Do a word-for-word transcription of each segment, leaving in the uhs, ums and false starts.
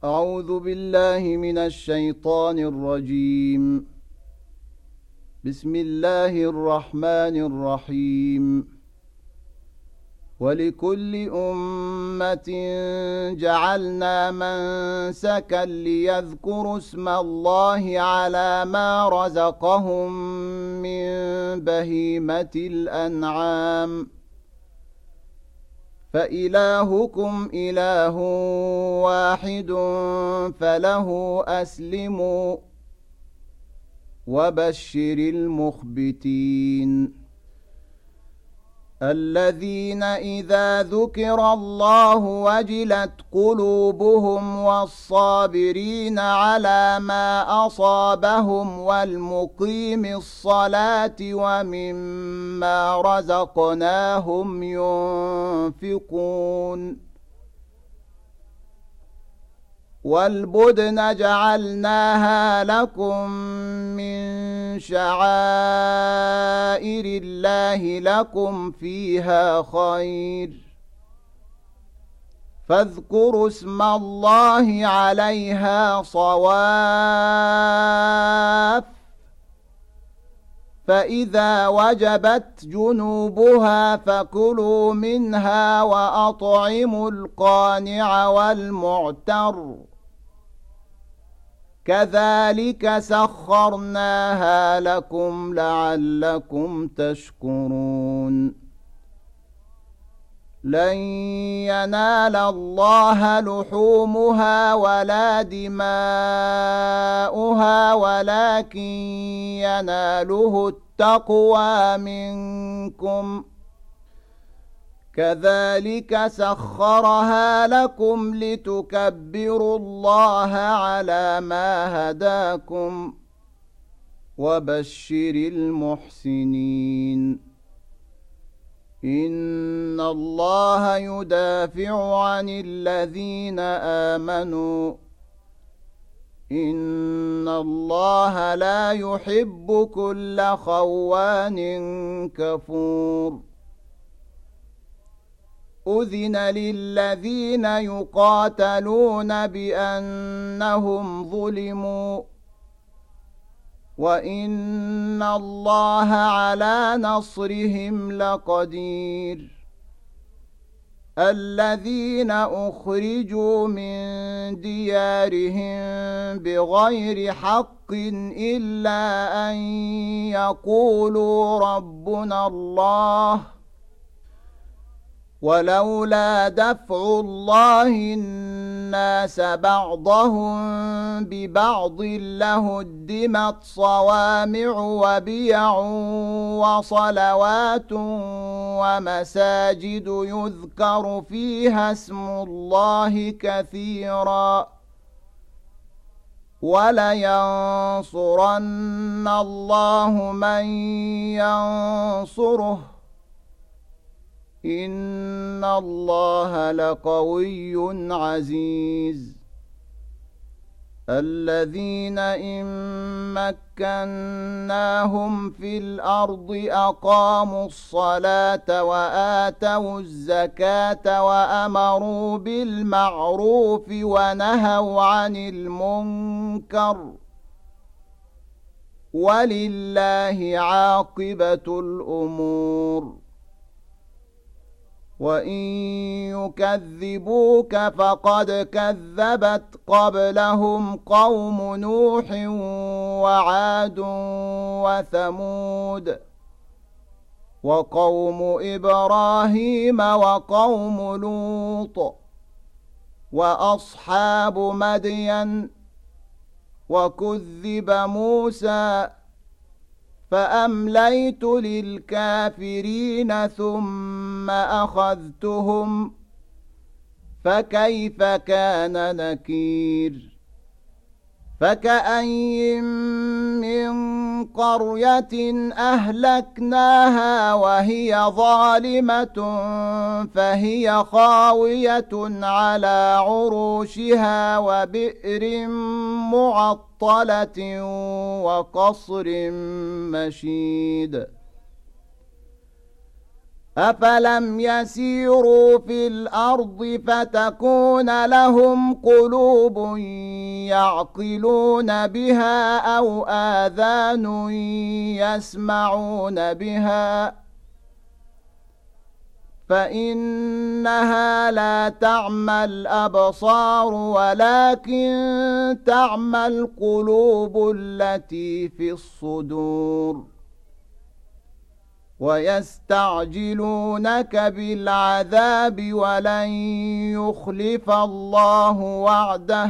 أعوذ بالله من الشيطان الرجيم. بسم الله الرحمن الرحيم. ولكل أمة جعلنا منسكا ليذكروا اسم الله على ما رزقهم من بهيمة الأنعام فإلهكم إله واحد فله أسلموا وبشر المخبتين الذين إذا ذكر الله وجلت قلوبهم والصابرين على ما أصابهم والمقيم الصلاة ومما رزقناهم ينفقون والبدن جعلناها لكم من شعائر الله لكم فيها خير فاذكروا اسم الله عليها صواف فإذا وجبت جنوبها فكلوا منها وأطعموا القانع والمعتر كذلك سخرناها لكم لعلكم تشكرون لن ينال الله لحومها ولا دماؤها ولكن يناله التقوى منكم كذلك سخرها لكم لتكبروا الله على ما هداكم وبشر المحسنين إن الله يدافع عن الذين آمنوا إن الله لا يحب كل خوان كفور أذن للذين يقاتلون بأنهم ظلموا وإن الله على نصرهم لقدير الذين أخرجوا من ديارهم بغير حق إلا أن يقولوا ربنا الله ولولا دفع الله الناس بعضهم ببعض لهدمت صوامع وبيع وصلوات ومساجد يذكر فيها اسم الله كثيرا ولينصرن الله من ينصره إن الله لقوي عزيز الذين إن مكناهم في الأرض أقاموا الصلاة وآتوا الزكاة وأمروا بالمعروف ونهوا عن المنكر ولله عاقبة الأمور وإن يكذبوك فقد كذبت قبلهم قوم نوح وعاد وثمود وقوم إبراهيم وقوم لوط وأصحاب مدين وكذب موسى فأمليت للكافرين ثم أخذتهم فكيف كان نكير فكأين من قرية أهلكناها وهي ظالمة فهي خاوية على عروشها وبئر معطلة وقصر مشيد أفلم يسيروا في الأرض فتكون لهم قلوب يعقلون بها أو آذان يسمعون بها فإنها لا تعمى الأبصار ولكن تعمى القلوب التي في الصدور ويستعجلونك بالعذاب ولن يخلف الله وعده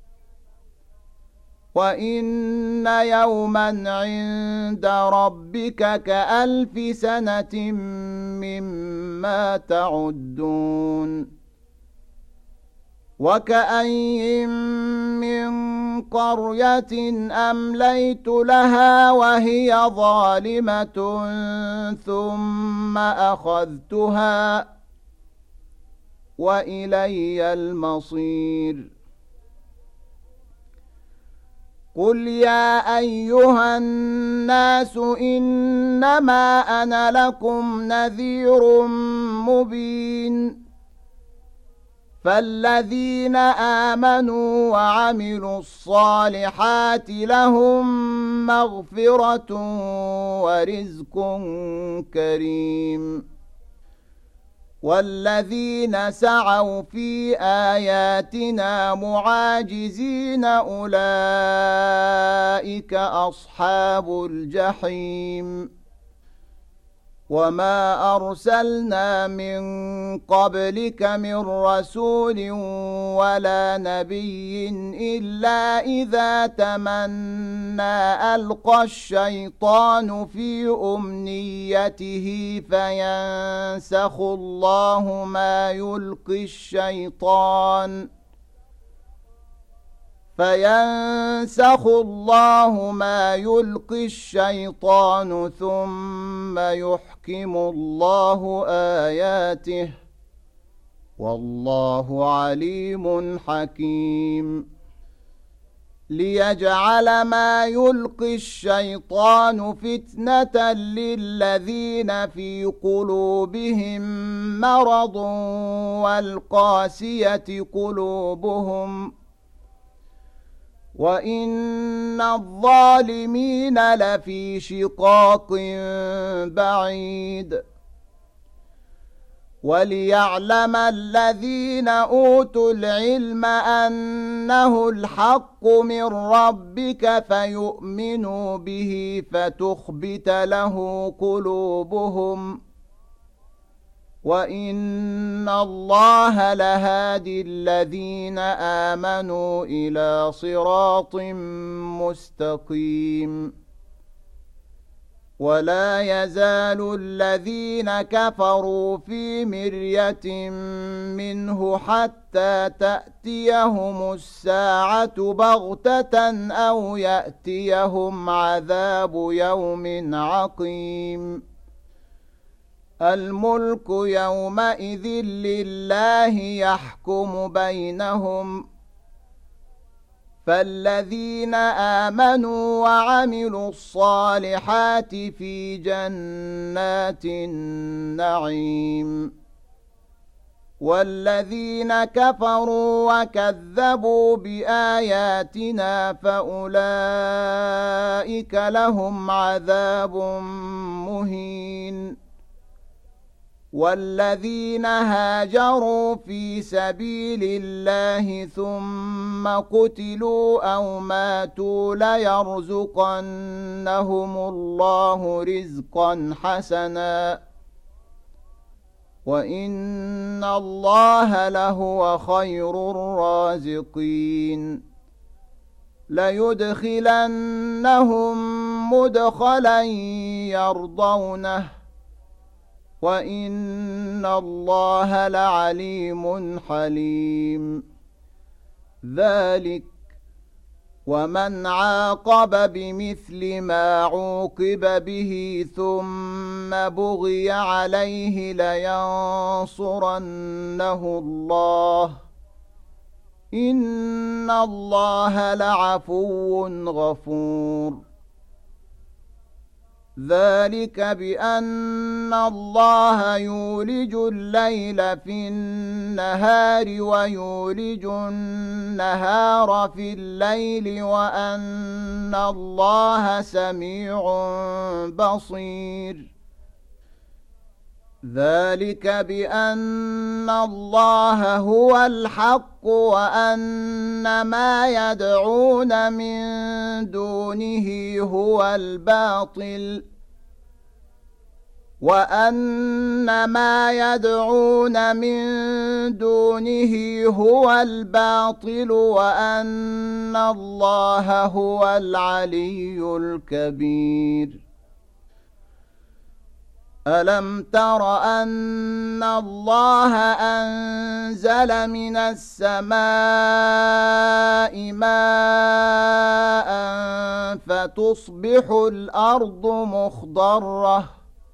وإن يوما عند ربك كألف سنة مما تعدون وكأين من قرية أمليت لها وهي ظالمة ثم أخذتها وإلي المصير قل يا أيها الناس إنما أنا لكم نذير مبين فالذين آمنوا وعملوا الصالحات لهم مغفرة ورزق كريم والذين سعوا في آياتنا معاجزين أولئك أصحاب الجحيم وما أرسلنا من قبلك من رسول ولا نبي إلا إذا تمنى ألقى الشيطان في أمنيته فينسخ الله ما يلقي الشيطان فينسخ الله ما يلقي الشيطان ثم يحكم الله آياته والله عليم حكيم ليجعل ما يلقي الشيطان فتنة للذين في قلوبهم مرض والقاسية قلوبهم وإن الظالمين لفي شقاق بعيد وليعلم الذين أوتوا العلم أنه الحق من ربك فيؤمنوا به فتخبت له قلوبهم وإن الله لهادي الذين آمنوا إلى صراط مستقيم ولا يزال الذين كفروا في مرية منه حتى تأتيهم الساعة بغتة أو يأتيهم عذاب يوم عقيم الملك يومئذ لله يحكم بينهم فالذين آمنوا وعملوا الصالحات في جنات النعيم والذين كفروا وكذبوا بآياتنا فأولئك لهم عذاب مهين والذين هاجروا في سبيل الله ثم قتلوا أو ماتوا ليرزقنهم الله رزقا حسنا وإن الله لهو خير الرازقين ليدخلنهم مدخلا يرضونه وإن الله لعليم حليم ذلك ومن عاقب بمثل ما عوقب به ثم بغي عليه لينصرنه الله إن الله لعفو غفور ذلك بأن الله يولج الليل في النهار ويولج النهار في الليل وأن الله سميع بصير ذلك بأن الله هو الحق وأن ما يدعون من دونه هو الباطل وأن ما يدعون من دونه هو الباطل وأن الله هو العلي الكبير ألم تر أن الله أنزل من السماء ماء فتصبح الأرض مخضرة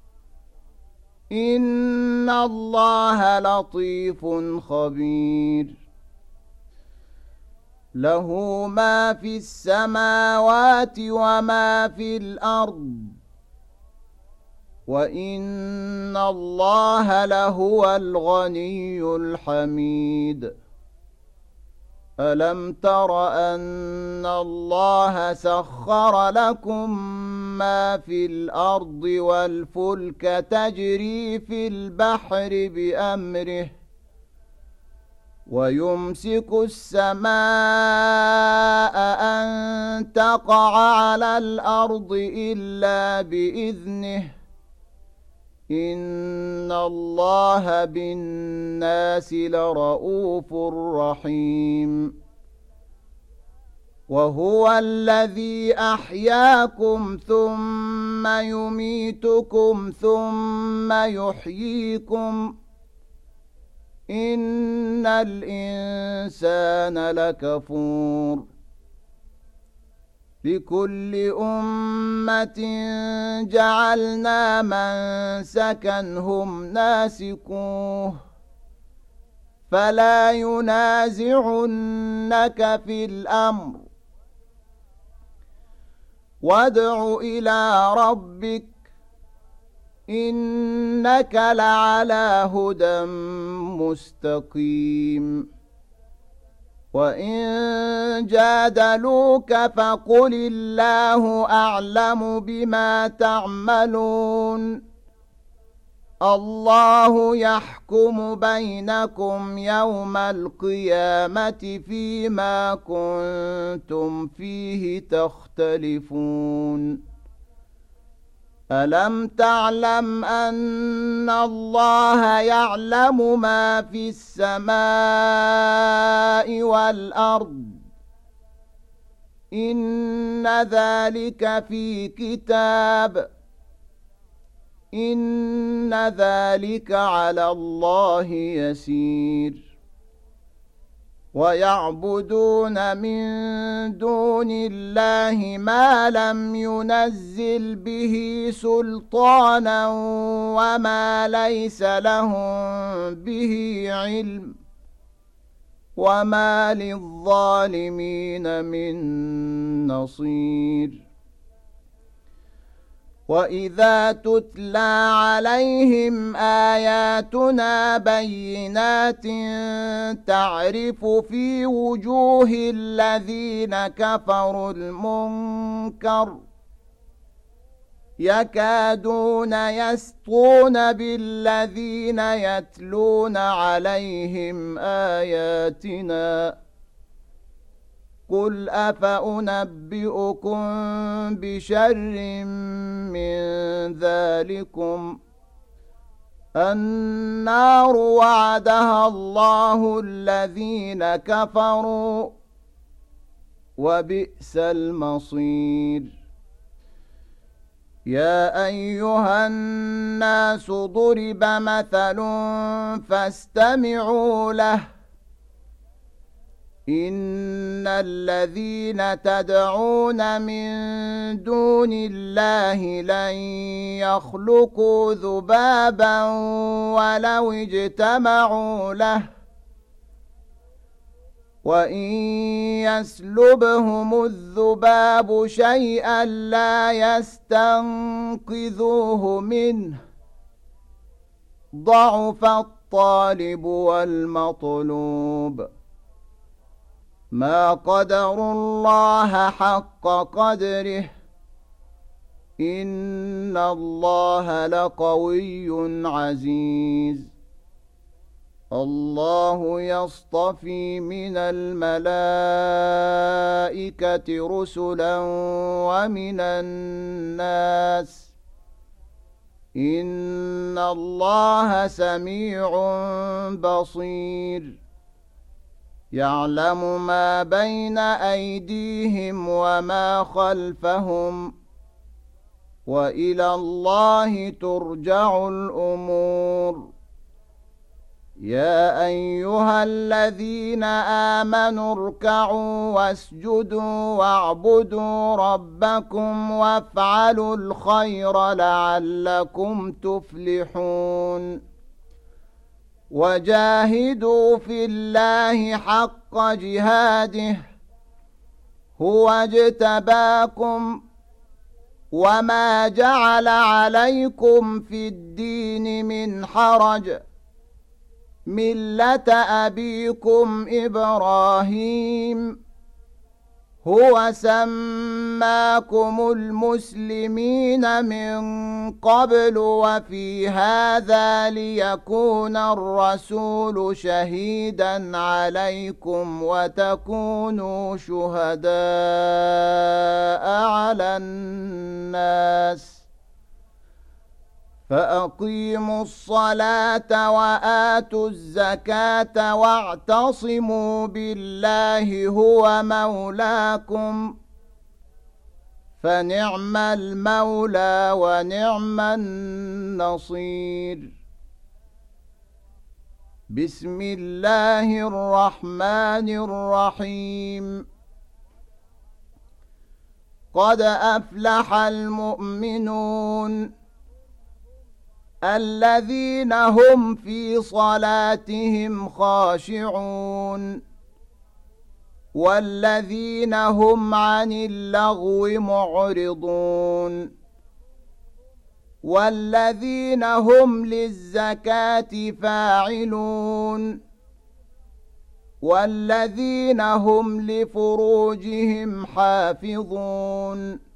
إن الله لطيف خبير له ما في السماوات وما في الأرض وإن الله لهو الغني الحميد ألم تر أن الله سخر لكم ما في الأرض والفلك تجري في البحر بأمره ويمسك السماء أن تقع على الأرض إلا بإذنه إن الله بالناس لرؤوف رحيم وهو الذي أحياكم ثم يميتكم ثم يحييكم إن الإنسان لكفور لكل أمة جعلنا منسكا هم ناسكوه فلا ينازعنك في الأمر وادع إلى ربك إنك لعلى هدى مستقيم وإن جادلوك فقل الله أعلم بما تعملون الله يحكم بينكم يوم القيامة فيما كنتم فيه تختلفون ألم تعلم أن الله يعلم ما في السماء والأرض إن ذلك في كتاب إن ذلك على الله يسير ويعبدون من دون الله ما لم ينزل به سلطانا وما ليس لهم به علم وما للظالمين من نصير وإذا تتلى عليهم آياتنا بينات تعرف في وجوه الذين كفروا المنكر يكادون يسطون بالذين يتلون عليهم آياتنا قل أفأنبئكم بشر من ذلكم النار وعدها الله الذين كفروا وبئس المصير يا أيها الناس ضرب مثل فاستمعوا له إن الذين تدعون من دون الله لن يخلقوا ذبابا ولو اجتمعوا له وإن يسلبهم الذباب شيئا لا يستنقذوه منه ضعف الطالب والمطلوب ما قدروا الله حق قدره إن الله لقوي عزيز الله يصطفي من الملائكة رسلا ومن الناس إن الله سميع بصير يعلم ما بين أيديهم وما خلفهم وإلى الله ترجع الأمور يا أيها الذين آمنوا اركعوا واسجدوا واعبدوا ربكم وافعلوا الخير لعلكم تفلحون وجاهدوا في الله حق جهاده هو اجتباكم وما جعل عليكم في الدين من حرج ملة أبيكم إبراهيم هو سماكم المسلمين من قبل وفي هذا ليكون الرسول شهيدا عليكم وتكونوا شهداء على الناس فأقيموا الصلاة وآتوا الزكاة واعتصموا بالله هو مولاكم فنعم المولى ونعم النصير بسم الله الرحمن الرحيم قد أفلح المؤمنون الذين هم في صلاتهم خاشعون والذين هم عن اللغو معرضون والذين هم للزكاة فاعلون والذين هم لفروجهم حافظون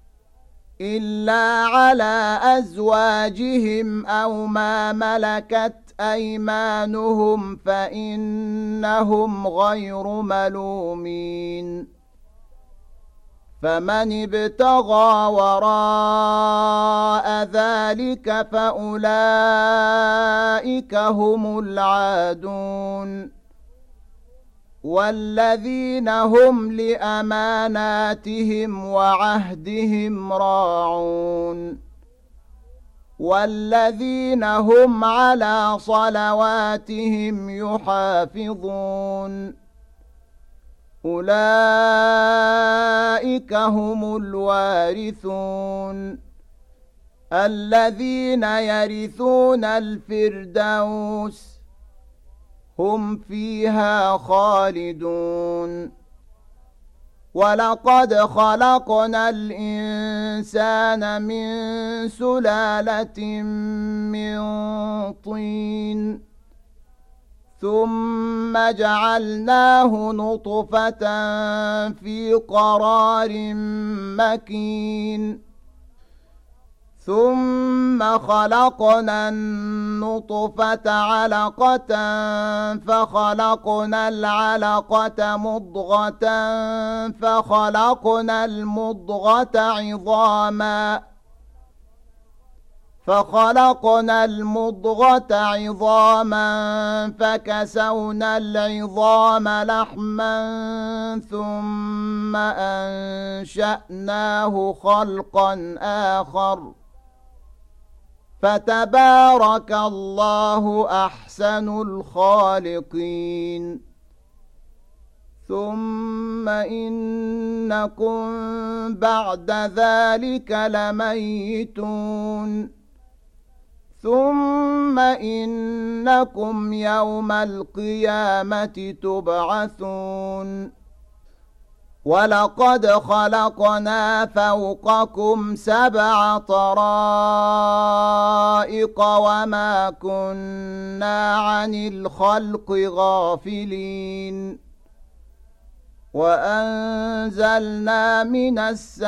إلا على أزواجهم أو ما ملكت أيمانهم فإنهم غير ملومين فمن ابتغى وراء ذلك فأولئك هم العادون والذين هم لأماناتهم وعهدهم راعون والذين هم على صلواتهم يحافظون أولئك هم الوارثون الذين يرثون الفردوس هم فيها خالدون ولقد خلقنا الإنسان من سلالة من طين ثم جعلناه نطفة في قرار مكين ثم خلقنا النطفة علقة فخلقنا العلقة مضغة فخلقنا المضغة عظاما فخلقنا المضغة عظاما فكسونا العظام لحما ثم أنشأناه خلقا آخر فتبارك الله أحسن الخالقين ثم إنكم بعد ذلك لميتون ثم إنكم يوم القيامة تبعثون ولقد خلقنا فوقكم سبع طرائق وما كنا عن الخلق غافلين وأنزلنا من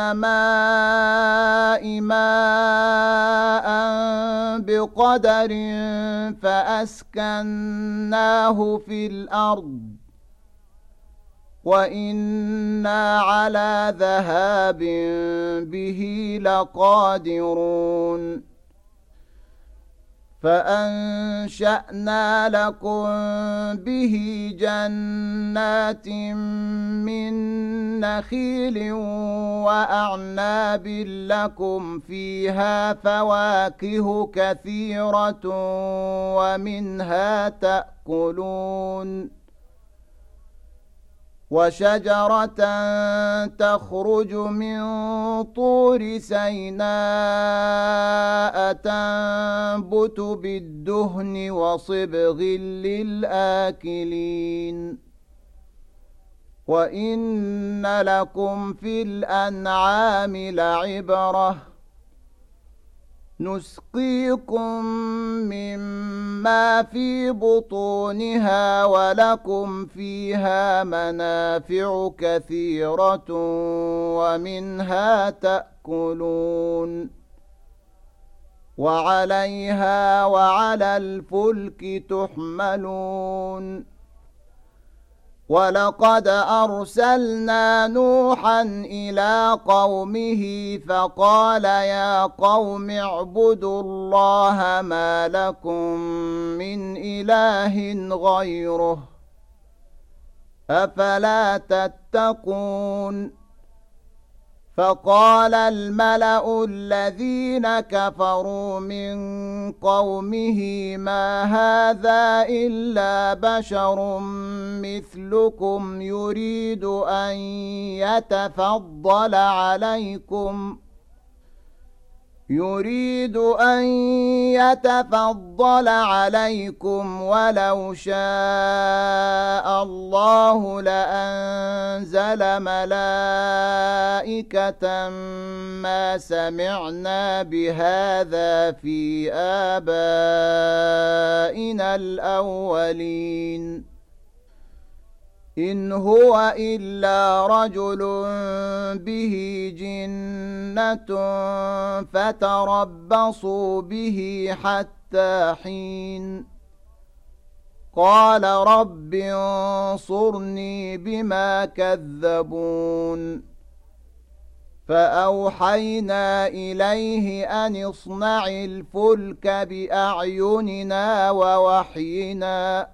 السماء ماء بقدر فأسكناه في الأرض وإنا على ذهاب به لقادرون فأنشأنا لكم به جنات من نخيل وأعناب لكم فيها فواكه كثيرة ومنها تأكلون وشجرة تخرج من طور سيناء تنبت بالدهن وصبغ للآكلين وإن لكم في الأنعام لعبرة نسقيكم مما في بطونها ولكم فيها منافع كثيرة ومنها تأكلون وعليها وعلى الفلك تحملون ولقد أرسلنا نوحا إلى قومه فقال يا قوم اعبدوا الله ما لكم من إله غيره أفلا تتقون فقال الملأ الذين كفروا من قومه ما هذا إلا بشر مثلكم يريد أن يتفضل عليكم يريد أن يتفضل عليكم ولو شاء الله لأنزل ملائكة ما سمعنا بهذا في آبائنا الأولين إن هو إلا رجل به جنة فتربصوا به حتى حين قال رب انصرني بما كذبون فأوحينا إليه أن اصنع الفلك بأعيننا ووحينا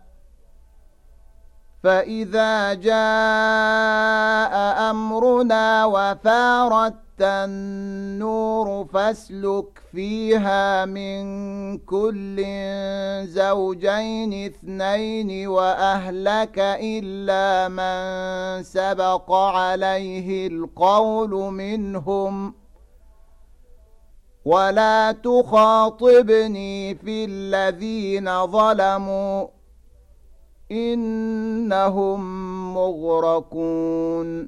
فإذا جاء أمرنا وفارت النور فاسلك فيها من كل زوجين اثنين وأهلك إلا من سبق عليه القول منهم ولا تخاطبني في الذين ظلموا إنهم مغرقون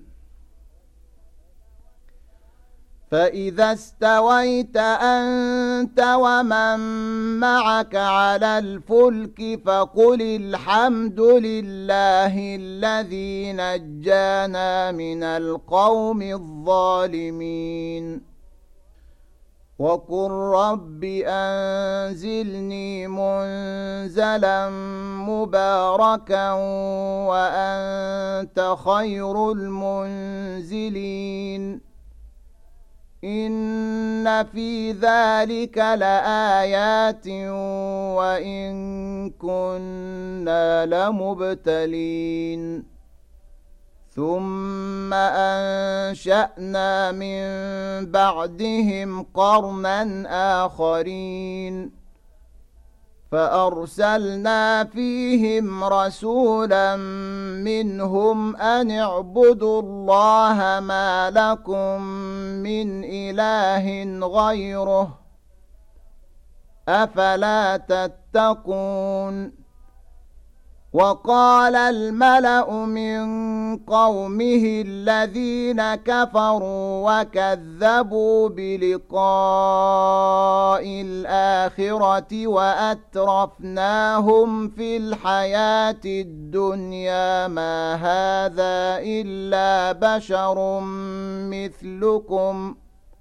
فإذا استويت أنت ومن معك على الفلك فقل الحمد لله الذي نجانا من القوم الظالمين وقل رب أنزلني منزلا مباركا وأنت خير المنزلين إن في ذلك لآيات وإن كنا لمبتلين ثم أنشأنا من بعدهم قرنا آخرين فأرسلنا فيهم رسولا منهم أن اعبدوا الله ما لكم من إله غيره أفلا تتقون وقال الملأ من قومه الذين كفروا وكذبوا بلقاء الآخرة وأترفناهم في الحياة الدنيا ما هذا إلا بشر مثلكم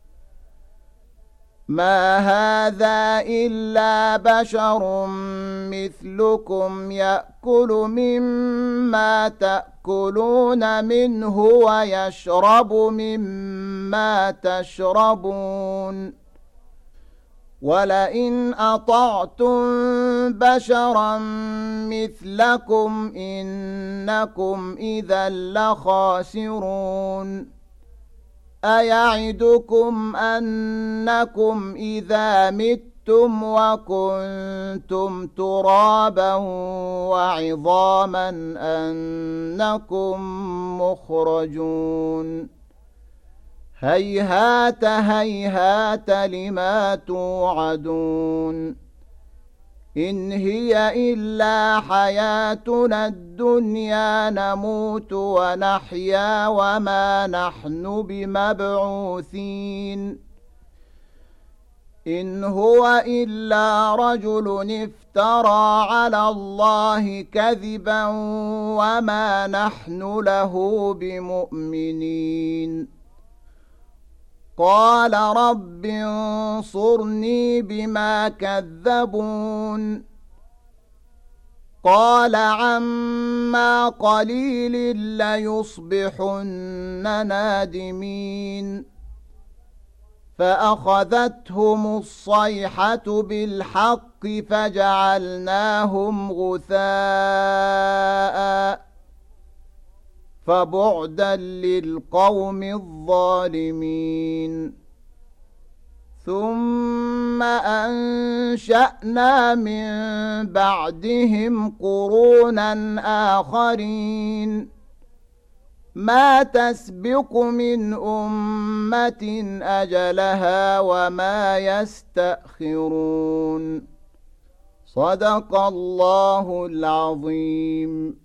ما هذا إلا بشر مثلكم يأكل مما تأكلون منه ويشرب مما تشربون ولئن أطعتم بشرا مثلكم إنكم إذا لخاسرون أيعدكم أنكم إذا متم وكنتم ترابا وعظاما أنكم مخرجون هيهات هيهات لما توعدون إن هي إلا حياتنا الدنيا نموت ونحيا وما نحن بمبعوثين إن هو إلا رجل افترى على الله كذبا وما نحن له بمؤمنين قال رب انصرني بما كذبون قال عما قليل ليصبحن نادمين فأخذتهم الصيحة بالحق فجعلناهم غثاء فبعدا للقوم الظالمين ثم أنشأنا من بعدهم قرونا آخرين ما تسبق من أمة أجلها وما يستأخرون صدق الله العظيم.